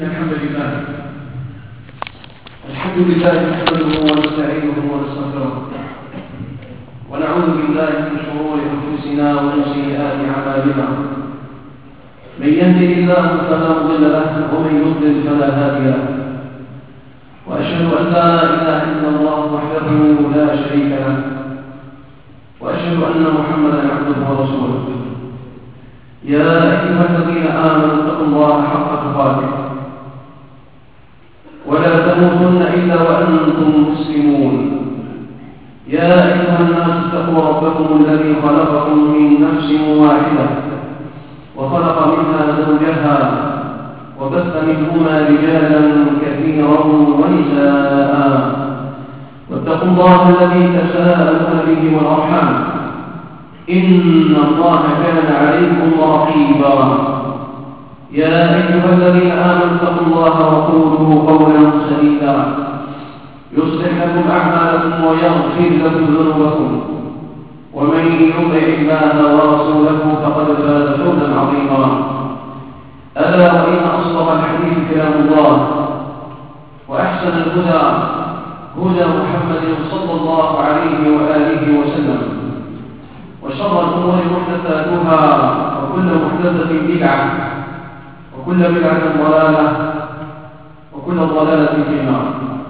الحمد لله نحمده ونستعينه ونستغفره ونعوذ بالله من شرور انفسنا ومن سيئات اعمالنا. من يهده الله فلا مضل له ومن يضلل فلا هادي له، واشهد ان لا اله الا الله وحده لا شريك له، واشهد ان محمدا عبده ورسوله. يا ايها الذين امنوا اتقوا الله حق تقاته ولا تموتن إلا وأنتم مسلمون. يا أيها الناس اتقوا ربكم الذي خلقكم من نفس واحدة وخلق منها زوجها وبث منهما رجالا كثيرا ونساء، واتقوا الله الذي تساءلون به والأرحام إن الله كان عليكم رقيبا. يا أيها الذين آمنوا اتقوا الله وقولوا قولا سديدا يصلح لكم أعمالكم ويغفر لكم ذنوبكم، ومن يطع الله ورسوله فقد فاز فوزا عظيما. ألا وإن أصدق الحديث كلام الله، وأحسن الهدى هدى محمد صلى الله عليه وآله وسلم، وشر الأمور محدثاتها وكل محدثة بدعة وكل بدعة ضلالة وكل ضلالة في النار.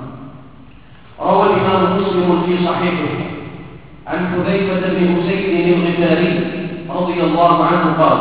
روى الإمام مسلم في صحيحه عن حذيفة بن أسيد الغفاري رضي الله عنه قال: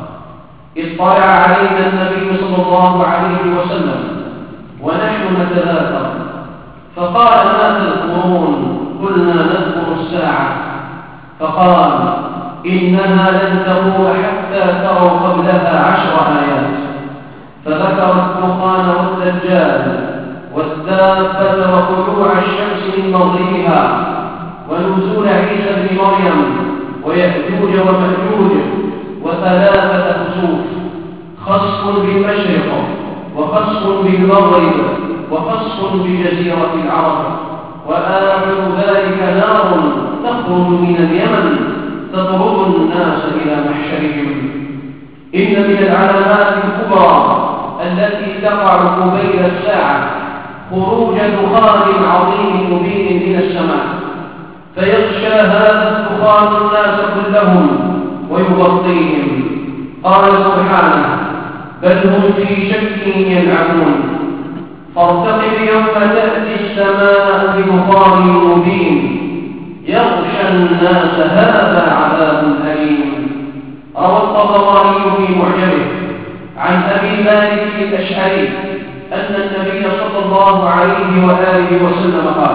اطلع علينا النبي صلى الله عليه وسلم ونحن نتذاكر فقال: ما تذكرون؟ قلنا: نذكر الساعة. فقال: إنها لن تمور حتى تروا قبلها 10 آيات. فذكر الدخان والدجال والدابة وطلوع الشمس من مغربها ونزول عيسى بن مريم ويأجوج ومأجوج وثلاثة خسوف: خسف بالمشرق وخسف بالمغرب وخسف بجزيرة العرب، وآخر ذلك نار تخرج من اليمن تطرد الناس إلى محشرهم. إن من العلامات الكبرى التي تقع قبيل الساعة خروج دخان عظيم مبين من السماء، فيغشى هذا الدخان الناس كلهم ويغطيهم. قال سبحانه: بل هم في شك يلعبون. فارتقب يوم تأتي السماء بدخان مبين يغشى الناس هذا عذاب أليم. روى الطبراني في معجمه عن أبي مالك الأشعري أن النبي صلى الله عليه وآله وسلم قال: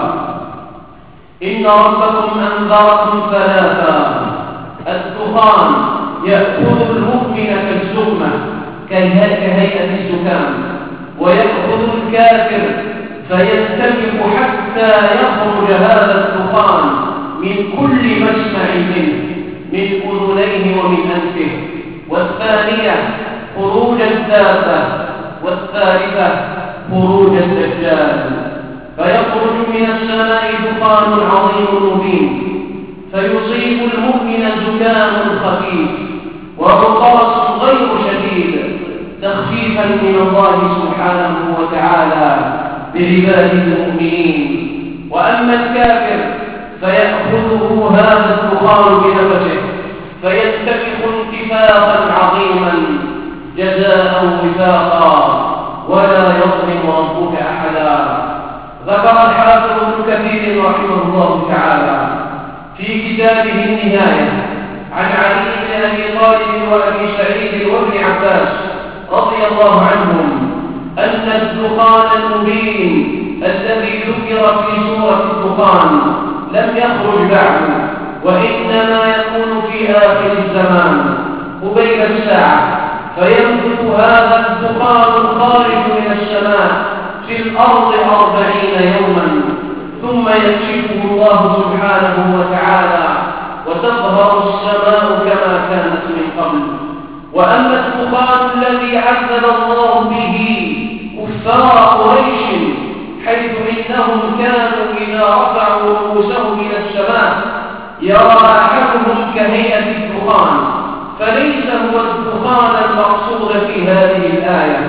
إن ربكم أنذركم ثلاثا: الدخان يأخذ المؤمن كالزكمة كهيئة الزكام، ويأخذ الكافر فينتفخ حتى يخرج هذا الدخان من كل مسمع منه، من أذنيه ومن أنفه. والثانية خروج الدابة، والثالثة خروج الدجال. فيخرج من السماء دخان عظيم مبين فيصيب المؤمن زكام خفيف وعطاس غير شديد، تخفيفا من الله سبحانه وتعالى بعباده المؤمنين. وأما الكافر فيأخذه هذا الدخان بنفسه فينتفخ انتفاخا عظيما جزاء وفاقا ولا يظلم ربك أحدا. ذكر الحافظ ابن كثير رحمه الله تعالى في كتابه النهاية عن علي بن أبي طالب وأبي سعيد وابن عباس رضي الله عنهم أن الدخان المبين الذي ذكر في سورة الدخان لم يخرج بعد، وإنما يكون في آخر الزمان قبيل الساعة، فينبت هذا الدخان الخارج من السماء في الأرض 40 يوما، ثم يكشفه الله سبحانه وتعالى وتظهر السماء كما كانت من قبل. وأما الدخان الذي عذب الله به كفار قريش، حيث إنهم كانوا إذا رفعوا رؤوسهم إلى السماء يرى أحدهم كهيئة الدخان، فليس هو الدخان المقصود في هذه الآية،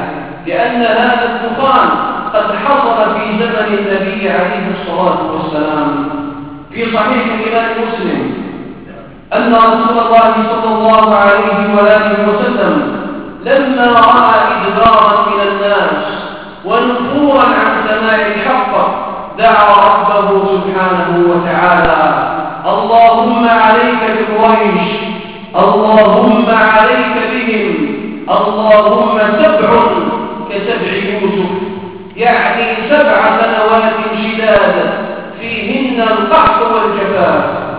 لأن هذا الدخان قد حصل في زمن النبي عليه الصلاة والسلام. في صحيح الإمام مسلم أن رسول الله صلى الله عليه وآله وسلم لما رأى إدبارا من الناس ونفورا عن سماع الحق دعا ربه سبحانه وتعالى: اللهم عليك بقريش، اللهم عليك بهم، اللهم 7 كسبع يوسف، يعني 7 سنوات شداد فيهن القحط والجفاف،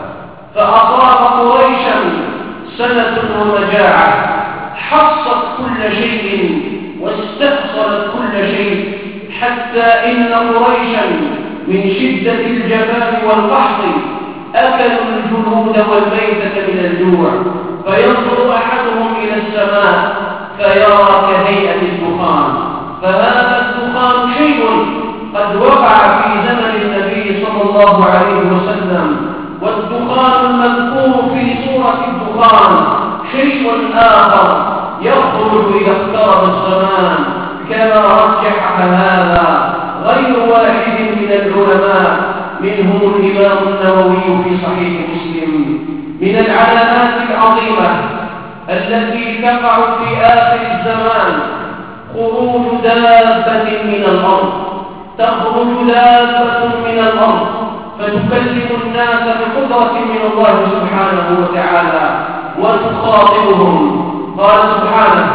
فأصاب قريشا سنة ومجاعة حصت كل شيء واستأصلت كل شيء، حتى إن قريشا من شدة الجفاف والقحط أكلوا الجلود والميتة من الجوع، فينظر أحدهم إلى السماء فيرى كهيئة الدخان. فهذا الدخان شيء قد وقع في زمن النبي صلى الله عليه وسلم، والدخان المذكور في سورة الدخان شيء آخر يخرج إذا اقترب الزمان، كما رجح هذا غير واحد من العلماء، منهم الإمام النووي في صحيح مسلم. من العلامات العظيمة التي تقع في آخر الزمان خروج دابة من الأرض، تخرج دابة من الأرض فتكلم الناس بقدرة من الله سبحانه وتعالى وتخاطبهم. قال سبحانه: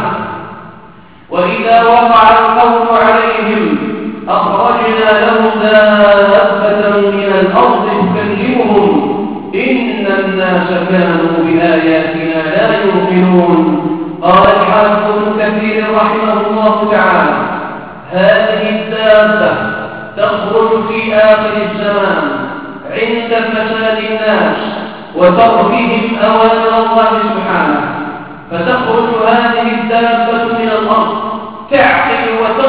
وإذا وقع القول عليهم أخرجنا لهم دابة من الأرض تكلمهم إن الناس كانوا بآياتنا لا يوقنون. قال الحافظ ابن كثير رحمه الله تعالى: هذه الدابة تخرج في آخر الزمان عند فساد الناس وتركهم أوامر الله سبحانه، فتخرج هذه الدابة من الأرض تعقل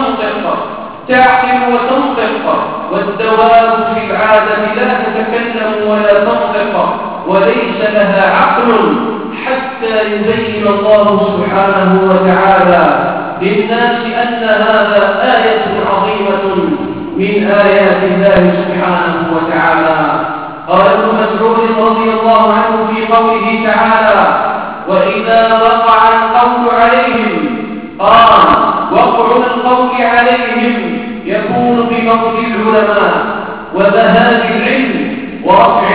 وتنطق، والدواب في العادة لا تتكلم ولا تنطق وليس لها عقل، حتى يبين الله سبحانه وتعالى للناس أن هذا آية عظيمة من آيات الله سبحانه وتعالى. قال ابن مسعود رضي الله عنه في قوله تعالى: وإذا وقع القول عليهم، قال: وقع القول عليهم يكون بموت العلماء وذهاب العلم ورفع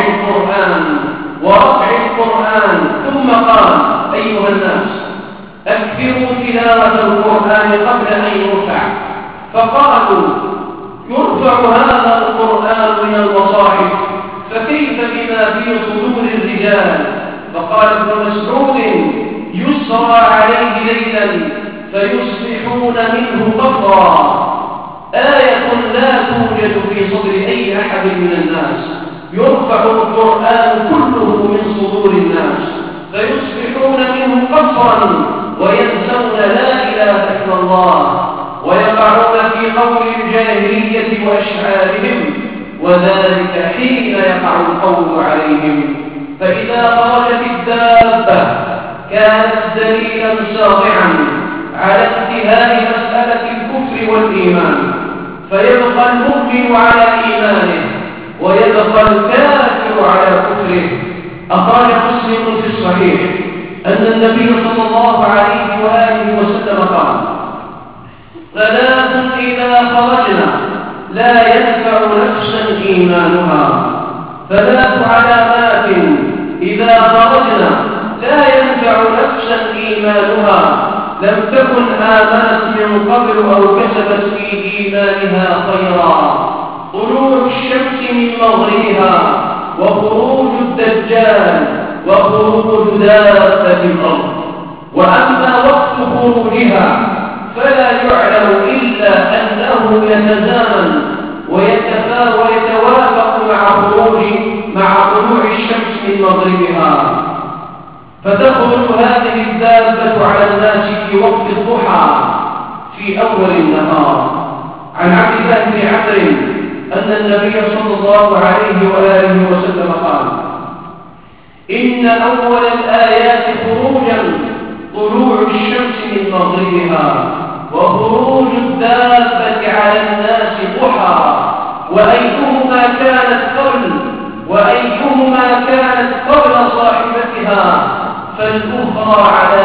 القرآن. ثم قال: أيها الناس أكثروا تلاوة القرآن قبل أن يرفع. فقالوا: يرفع هذا القرآن من المصاحف فكيف بما في صدور الرجال؟ فقال ابن مسعود: يسرى عليه ليلا فيصبحون منه قطرا. آية لا توجد في صدر أي أحد من الناس، يرفع القرآن كله من صدور الناس فيصبحون منه قطرا وينسون لا إله إلا الله، ويقعون في قول الجاهلية وأشعارهم، وذلك حين يقع القول عليهم. فإذا خرجت الدابة كانت دليلا ساطعا على انتهاء مسألة الكفر والإيمان، فيبقى المؤمن على إيمانه ويبقى الكافر على كفره. أخرج مسلم في الصحيح أن النبي صلى الله عليه وآله وسلم قال: 3 إذا خرجنا لا ينفع نفسا إيمانها، 3 علامات إذا خرجنا لا ينفع نفسا إيمانها لم تكن آمنت من قبل أو كسبت في إيمانها خيرا: طلوع الشمس من مغربها، وخروج الدجال، وخروج دابة الأرض. وأما وقت خروجها فلا يعلم إلا أنه يتزامن ويتوافق مع طلوع الشمس من مغربها، فتخرج هذه الدابة على الناس في وقت الضحى في أول النهار. عن عبد الله بن عمرو أن النبي صلى الله عليه وآله وسلم قال: إن أول الآيات خروجا طلوع الشمس من مغربها، وخروج الدابة على الناس ضحى، وأيهما كانت قبل صاحبتها فالأخرى على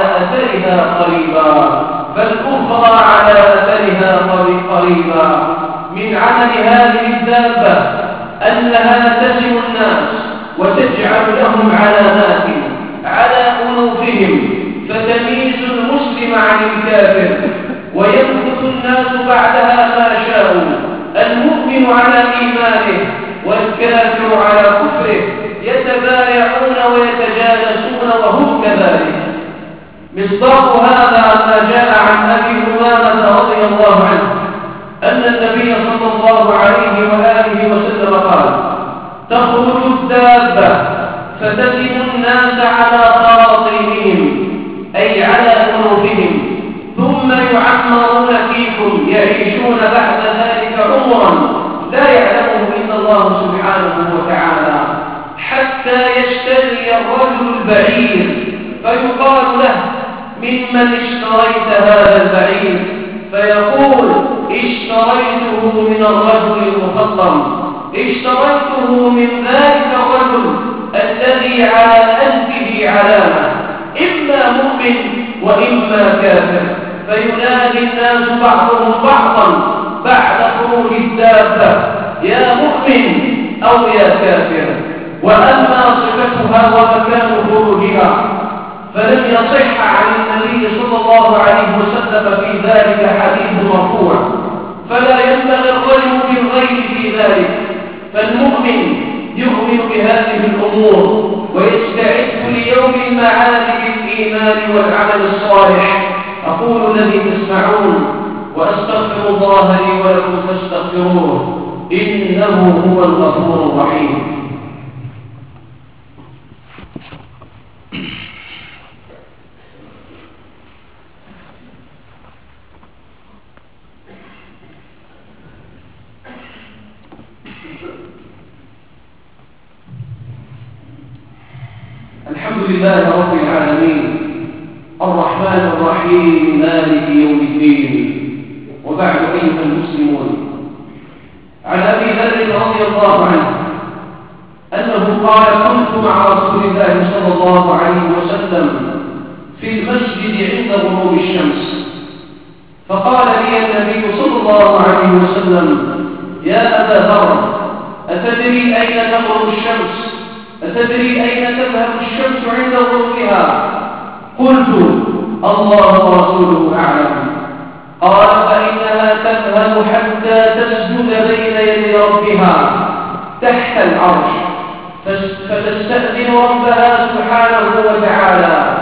أثرها قريبا. من عمل هذه الدابة أنها تزن الناس وتجعل لهم علامات على أنوفهم فتميز المسلم عن الكافر، ويمكث الناس بعدها ما شاءوا، المؤمن على إيمانه والكافر على كفره، يتبايعون ويتجالسون وهم كذلك. مصداق هذا ما جاء عن أبي أمامة رضي الله عنه أن النبي صلى الله عليه وآله وسلم قال: تخرج الدابة فتزن الناس على خراطيمهم، أي على أنوفهم، ثم يعمرون فيكم، يعيشون بعد ذلك عمرا لا يعلمه إلا الله سبحانه وتعالى، حتى يشتري الرجل البعير فيقال له: ممن اشتريت هذا البعير؟ فيقول: اشتريته من الرجل المخضم، اشتريته من ذلك الرجل الذي على أنفه علامة، إما مؤمن وإما كافر. فينادي الناس بعضهم بعضا بعد خروج الدابة: يا مؤمن أو يا كافر. وأما صفتها ومكان خروجها فلم يصح عن النبي صلى الله عليه وسلم في ذلك حديث مرفوع، فلا ينبغي الرجل بالغيب في ذلك. فالمؤمن يؤمن بهذه الأمور ويستعد ليوم المعاد بالإيمان والعمل الصالح. أقول الذي تسمعون وأستغفر الله لي ولكم فاستغفروه، إنه هو الغفور الرحيم. الحمد لله رب العالمين، الرحمن الرحيم، مالك يوم الدين. وبعد، أيها المسلمون، عن أبي ذر رضي الله عنه أنه قال: كنت مع رسول الله صلى الله عليه وسلم في المسجد عند غروب الشمس، فقال لي النبي صلى الله عليه وسلم: يا أبا ذر، أتدري أين تغرب الشمس؟ أتدري أين تذهب الشمس عند غروبها؟ قلت: الله ورسوله أعلم. قال: فإنها تذهب حتى تسجد بين يدي ربها تحت العرش، فتستأذن ربها سبحانه وتعالى،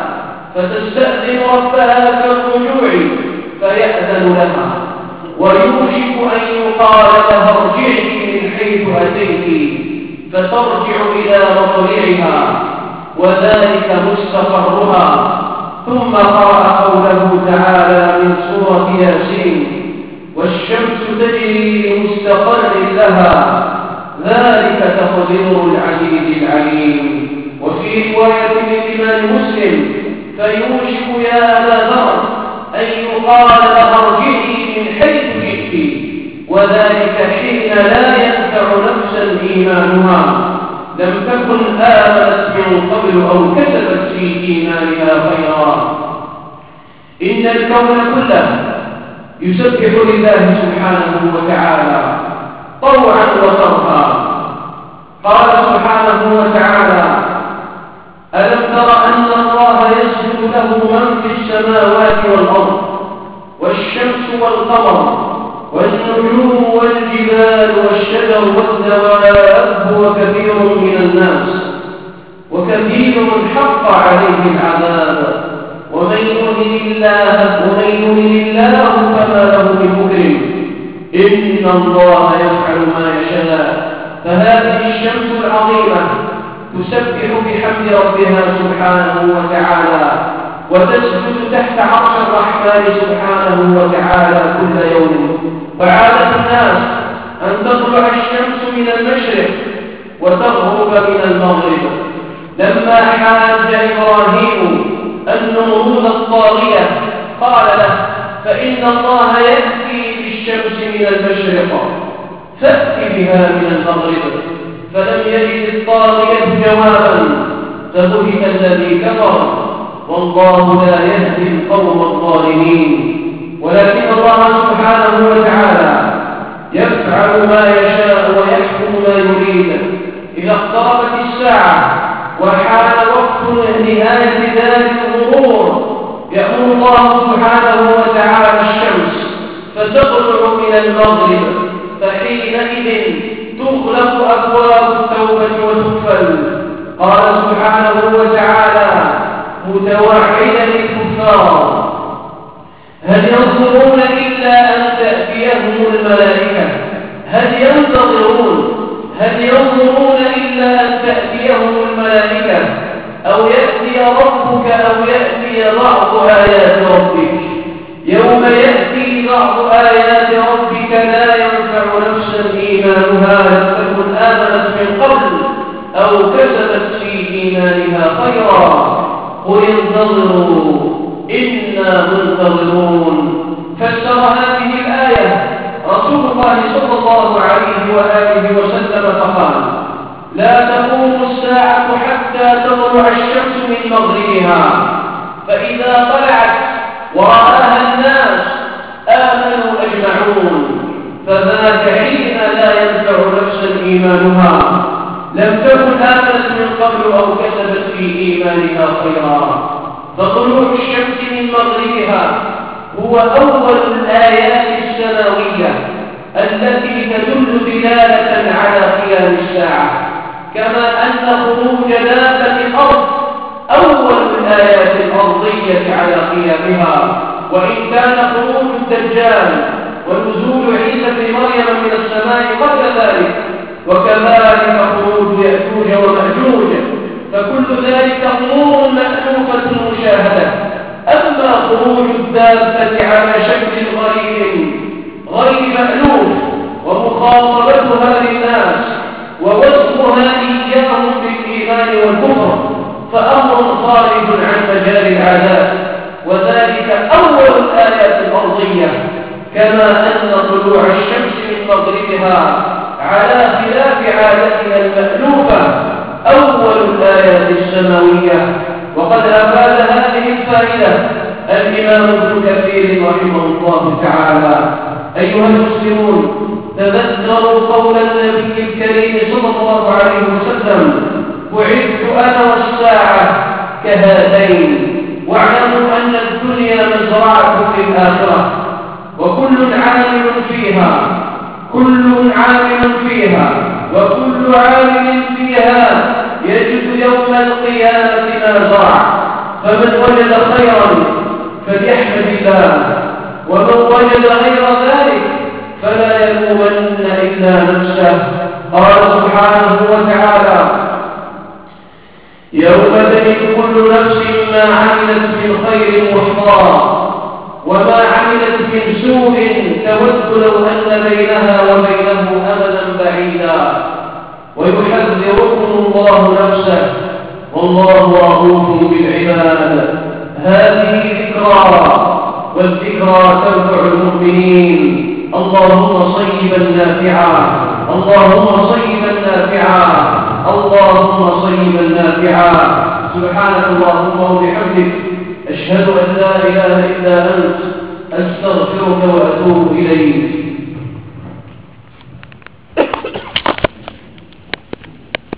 في الرجوع فيأذن لها، ويوشك أن يقال لها: ارجعي من حيث أتيت، فترجع إلى مطلعها وذلك مستقرها. ثم قرأ قوله تعالى من سورة ياسين: والشمس تجري لمستقر لها، ذلك تقدير العزيز العليم. وفي رواية للإمام مسلم: فيوشك يا أبا ذر أن يقال لها ارجعي من حيث جئت، وذلك حين لا ينفع نفسا إيمانها لم تكن آمنت من قبل أو كسبت في إيمانها خيرا. إن الكون كله يسبح لله سبحانه وتعالى طوعا وكرها. قال سبحانه وتعالى: ألم تر أن الله يسجد له من في السماوات والأرض والشمس والقمر والنجوم والجبال والشجر والدواب وكثير من الناس، وكثير حق عليه العذاب، ومن يهن الله فما له من مكرم، إن الله يفعل ما يشاء. فهذه الشمس العظيمة تسبح بحمد ربها سبحانه وتعالى، وتسجد تحت عرش الرحمن سبحانه وتعالى كل يوم. وعادة الناس أن تطلع الشمس من المشرق وتغرب من المغرب. لما حاج إبراهيم النمرود الطاغية قال له: فإن الله يأتي بالشمس من المشرق فأت بها من المغرب، فلم يجد الطاغية جوابا فبهت الذي كفر، والله لا يهدي القوم الظالمين. ولكن الله سبحانه وتعالى يفعل ما يشاء ويحكم ما يريد. إذا اقتربت الساعة وحال وقت نهاية ذلك الغرور يأمر الله سبحانه وتعالى الشمس فتطلع من المغرب، فحينئذ تغلق أبواب التوبة وتقفل. قال سبحانه وتعالى متوعدا للكفار: هل ينظرون إلا أن تأتيهم الملائكة؟ هل ينظرون إلا أن تأتيهم الملائكة أو يأتي ربك أو يأتي بعض آيات ربك؟ يوم يأتي بعض آيات ربك لا ينفع نفسا إيمانها لم تكن آمنت من قبل أو كسبت في إيمانها خيرا قل انتظروا إنا منتظرون. فسر هذه الآية رسول الله صلى الله عليه وآله وسلم فقال: لا تقوم الساعة حتى تطلع الشمس من مغربها، فإذا طلعت ورآها الناس آمنوا أجمعون، فذاك حين لا ينفع نفسا إيمانها لم تكن آمنت من قبل أو كسبت في إيمانها خيرا. فطلوع الشمس من مغربها هو أول الآيات السماوية التي تدل دلالة على قيام الساعة، كما أن خروج دابة الأرض أول الآيات الأرضية على قيامها، وإن كان خروج الدجال ونزول عيسى بن مريم من السماء قبل ذلك، وكذلك خروج يأجوج ومأجوج، فكل ذلك أمور مألوفة مشاهدة. أما خروج الدابة على شكل غير مألوف ومخاطبتها للناس ووصفها إياهم بالإيمان والكفر فأمر خارج عن مجال العادات، وذلك أول الآيات الأرضية، كما أن طلوع الشمس من مغربها على خلاف عادتنا المألوفة أول الآيات السماوية. وقد أفاد هذه الفائدة الإمام ابن كثير رحمه الله تعالى: أيها المسلمون، تذكروا قول النبي الكريم صلى الله عليه وسلم: بعثت أنا والساعة كهاتين، واعلموا أن الدنيا مزرعة للآخرة، وكل عامل فيها وكل عامل فيها يجد يوم القيامة ما زرع، فمن وجد خيرا فليحمد الله، ومن وجد غير ذلك فلا يلومن إلا نفسه. قال سبحانه وتعالى: يوم تجد كل نفس ما عملت من خير محضرا وما عملت من سوء تود لو أن بينها وبينه أمدا بعيدا، ويحذركم الله نفسه والله رؤوف بالعباد. هذه ذكرى، والذكرى تنفع المؤمنين. اللهم صيبا نافعا، اللهم صيبا نافعا، اللهم صيبا نافعا. سبحانك اللهم وبحمدك، أشهد أن لا إله إلا أنت، أستغفرك وأتوب إليك.